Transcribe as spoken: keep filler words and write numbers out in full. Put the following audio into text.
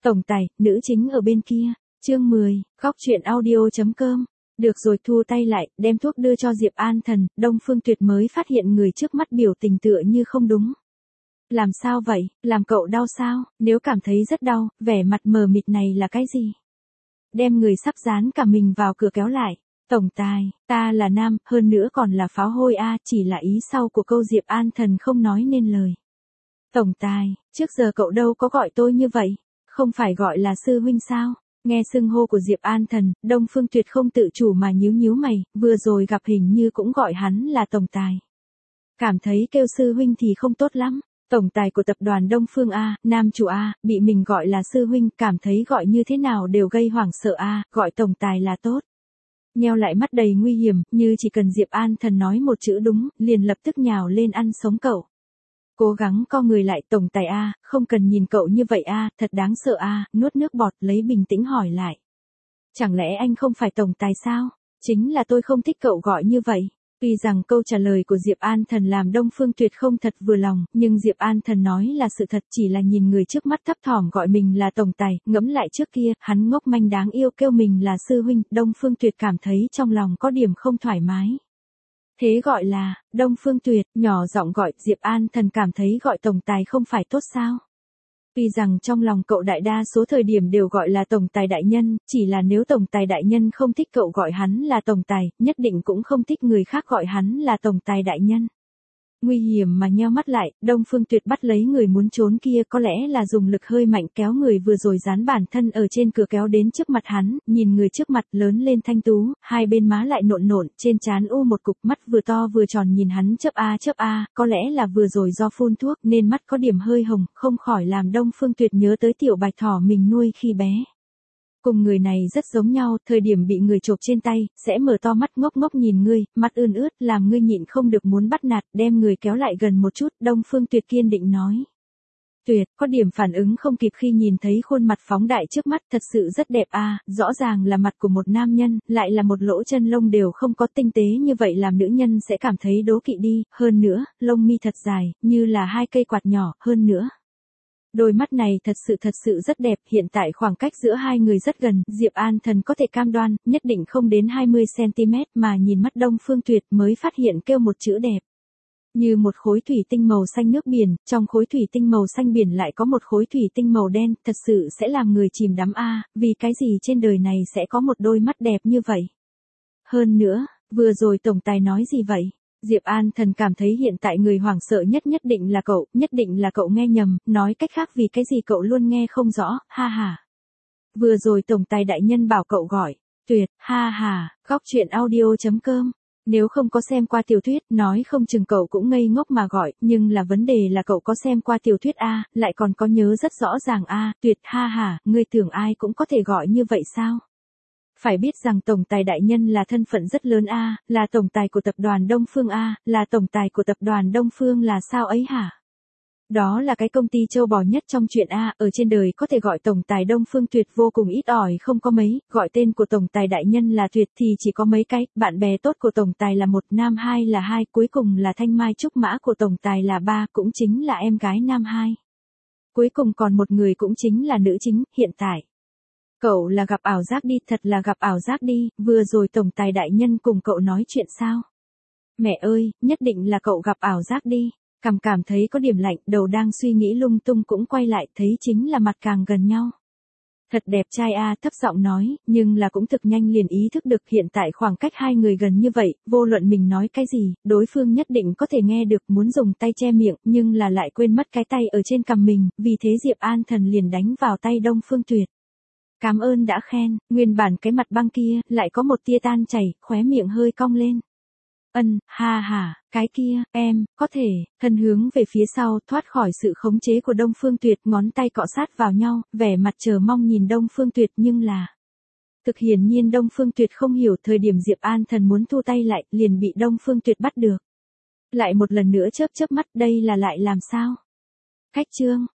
Tổng tài, nữ chính ở bên kia. Chương mười, góc truyện audio chấm com. Được rồi, thu tay lại, đem thuốc đưa cho Diệp An Thần, Đông Phương Tuyệt mới phát hiện người trước mắt biểu tình tựa như không đúng. Làm sao vậy, làm cậu đau sao? Nếu cảm thấy rất đau, vẻ mặt mờ mịt này là cái gì? Đem người sắp dán cả mình vào cửa kéo lại. Tổng tài, ta là nam, hơn nữa còn là pháo hôi a, chỉ là ý sau của câu Diệp An Thần không nói nên lời. Tổng tài, trước giờ cậu đâu có gọi tôi như vậy, không phải gọi là sư huynh sao? Nghe xưng hô của Diệp An Thần, Đông Phương Tuyệt không tự chủ mà nhíu nhíu mày, vừa rồi gặp hình như cũng gọi hắn là tổng tài. Cảm thấy kêu sư huynh thì không tốt lắm. Tổng tài của tập đoàn Đông Phương A, nam chủ A, bị mình gọi là sư huynh, cảm thấy gọi như thế nào đều gây hoảng sợ A, gọi tổng tài là tốt. Nheo lại mắt đầy nguy hiểm, như chỉ cần Diệp An Thần nói một chữ đúng, liền lập tức nhào lên ăn sống cậu. Cố gắng co người lại, tổng tài A, không cần nhìn cậu như vậy A, thật đáng sợ A, nuốt nước bọt lấy bình tĩnh hỏi lại. Chẳng lẽ anh không phải tổng tài sao? Chính là tôi không thích cậu gọi như vậy. Tuy rằng câu trả lời của Diệp An Thần làm Đông Phương Tuyệt không thật vừa lòng, nhưng Diệp An Thần nói là sự thật, chỉ là nhìn người trước mắt thấp thỏm gọi mình là tổng tài, ngẫm lại trước kia, hắn ngốc manh đáng yêu kêu mình là sư huynh, Đông Phương Tuyệt cảm thấy trong lòng có điểm không thoải mái. Thế gọi là, Đông Phương Tuyệt, nhỏ giọng gọi, Diệp An Thần cảm thấy gọi tổng tài không phải tốt sao? Tuy rằng trong lòng cậu đại đa số thời điểm đều gọi là tổng tài đại nhân, chỉ là nếu tổng tài đại nhân không thích cậu gọi hắn là tổng tài, nhất định cũng không thích người khác gọi hắn là tổng tài đại nhân. Nguy hiểm mà nheo mắt lại, Đông Phương Tuyệt bắt lấy người muốn trốn kia, có lẽ là dùng lực hơi mạnh kéo người vừa rồi dán bản thân ở trên cửa kéo đến trước mặt hắn, nhìn người trước mặt lớn lên thanh tú, hai bên má lại nộn nộn, trên trán u một cục, mắt vừa to vừa tròn nhìn hắn chớp a chớp a, có lẽ là vừa rồi do phun thuốc nên mắt có điểm hơi hồng, không khỏi làm Đông Phương Tuyệt nhớ tới tiểu bạch thỏ mình nuôi khi bé. Cùng người này rất giống nhau, thời điểm bị người chộp trên tay, sẽ mở to mắt ngốc ngốc nhìn ngươi, mắt ươn ướt, làm ngươi nhịn không được muốn bắt nạt, đem người kéo lại gần một chút, Đông Phương Tuyệt kiên định nói. Tuyệt, có điểm phản ứng không kịp khi nhìn thấy khuôn mặt phóng đại trước mắt, thật sự rất đẹp a, rõ ràng là mặt của một nam nhân, lại là một lỗ chân lông đều không có, tinh tế như vậy làm nữ nhân sẽ cảm thấy đố kỵ đi, hơn nữa, lông mi thật dài, như là hai cây quạt nhỏ, hơn nữa. Đôi mắt này thật sự thật sự rất đẹp, hiện tại khoảng cách giữa hai người rất gần, Diệp An Thần có thể cam đoan, nhất định không đến hai mươi xăng ti mét mà nhìn mắt Đông Phương Tuyệt mới phát hiện kêu một chữ đẹp. Như một khối thủy tinh màu xanh nước biển, trong khối thủy tinh màu xanh biển lại có một khối thủy tinh màu đen, thật sự sẽ làm người chìm đắm a, vì cái gì trên đời này sẽ có một đôi mắt đẹp như vậy. Hơn nữa, vừa rồi tổng tài nói gì vậy? Diệp An Thần cảm thấy hiện tại người hoảng sợ nhất nhất định là cậu, nhất định là cậu nghe nhầm, nói cách khác vì cái gì cậu luôn nghe không rõ, ha ha. Vừa rồi tổng tài đại nhân bảo cậu gọi, Tuyệt, ha ha, góc truyện audio chấm com. Nếu không có xem qua tiểu thuyết, nói không chừng cậu cũng ngây ngốc mà gọi, nhưng là vấn đề là cậu có xem qua tiểu thuyết a, lại còn có nhớ rất rõ ràng a, Tuyệt, ha ha, ngươi tưởng ai cũng có thể gọi như vậy sao? Phải biết rằng tổng tài đại nhân là thân phận rất lớn a, là tổng tài của tập đoàn Đông Phương a, là tổng tài của tập đoàn Đông Phương là sao ấy hả? Đó là cái công ty châu bò nhất trong chuyện a, ở trên đời có thể gọi tổng tài Đông Phương Tuyệt vô cùng ít ỏi không có mấy, gọi tên của tổng tài đại nhân là Tuyệt thì chỉ có mấy cái, bạn bè tốt của tổng tài là một, nam hai là hai, cuối cùng là thanh mai trúc mã của tổng tài là ba, cũng chính là em gái nam hai. Cuối cùng còn một người cũng chính là nữ chính, hiện tại. Cậu là gặp ảo giác đi, thật là gặp ảo giác đi, vừa rồi tổng tài đại nhân cùng cậu nói chuyện sao? Mẹ ơi, nhất định là cậu gặp ảo giác đi, cảm cảm thấy có điểm lạnh, đầu đang suy nghĩ lung tung cũng quay lại, thấy chính là mặt càng gần nhau. Thật đẹp trai a, thấp giọng nói, nhưng là cũng thực nhanh liền ý thức được hiện tại khoảng cách hai người gần như vậy, vô luận mình nói cái gì, đối phương nhất định có thể nghe được, muốn dùng tay che miệng, nhưng là lại quên mất cái tay ở trên cằm mình, vì thế Diệp An Thần liền đánh vào tay Đông Phương Tuyệt. Cảm ơn đã khen, nguyên bản cái mặt băng kia, lại có một tia tan chảy, khóe miệng hơi cong lên. Ân, ha ha, cái kia, em, có thể, thân hướng về phía sau, thoát khỏi sự khống chế của Đông Phương Tuyệt, ngón tay cọ sát vào nhau, vẻ mặt chờ mong nhìn Đông Phương Tuyệt nhưng là. Thực hiển nhiên Đông Phương Tuyệt không hiểu thời điểm Diệp An Thần muốn thu tay lại, liền bị Đông Phương Tuyệt bắt được. Lại một lần nữa chớp chớp mắt, đây là lại làm sao? Khách trương,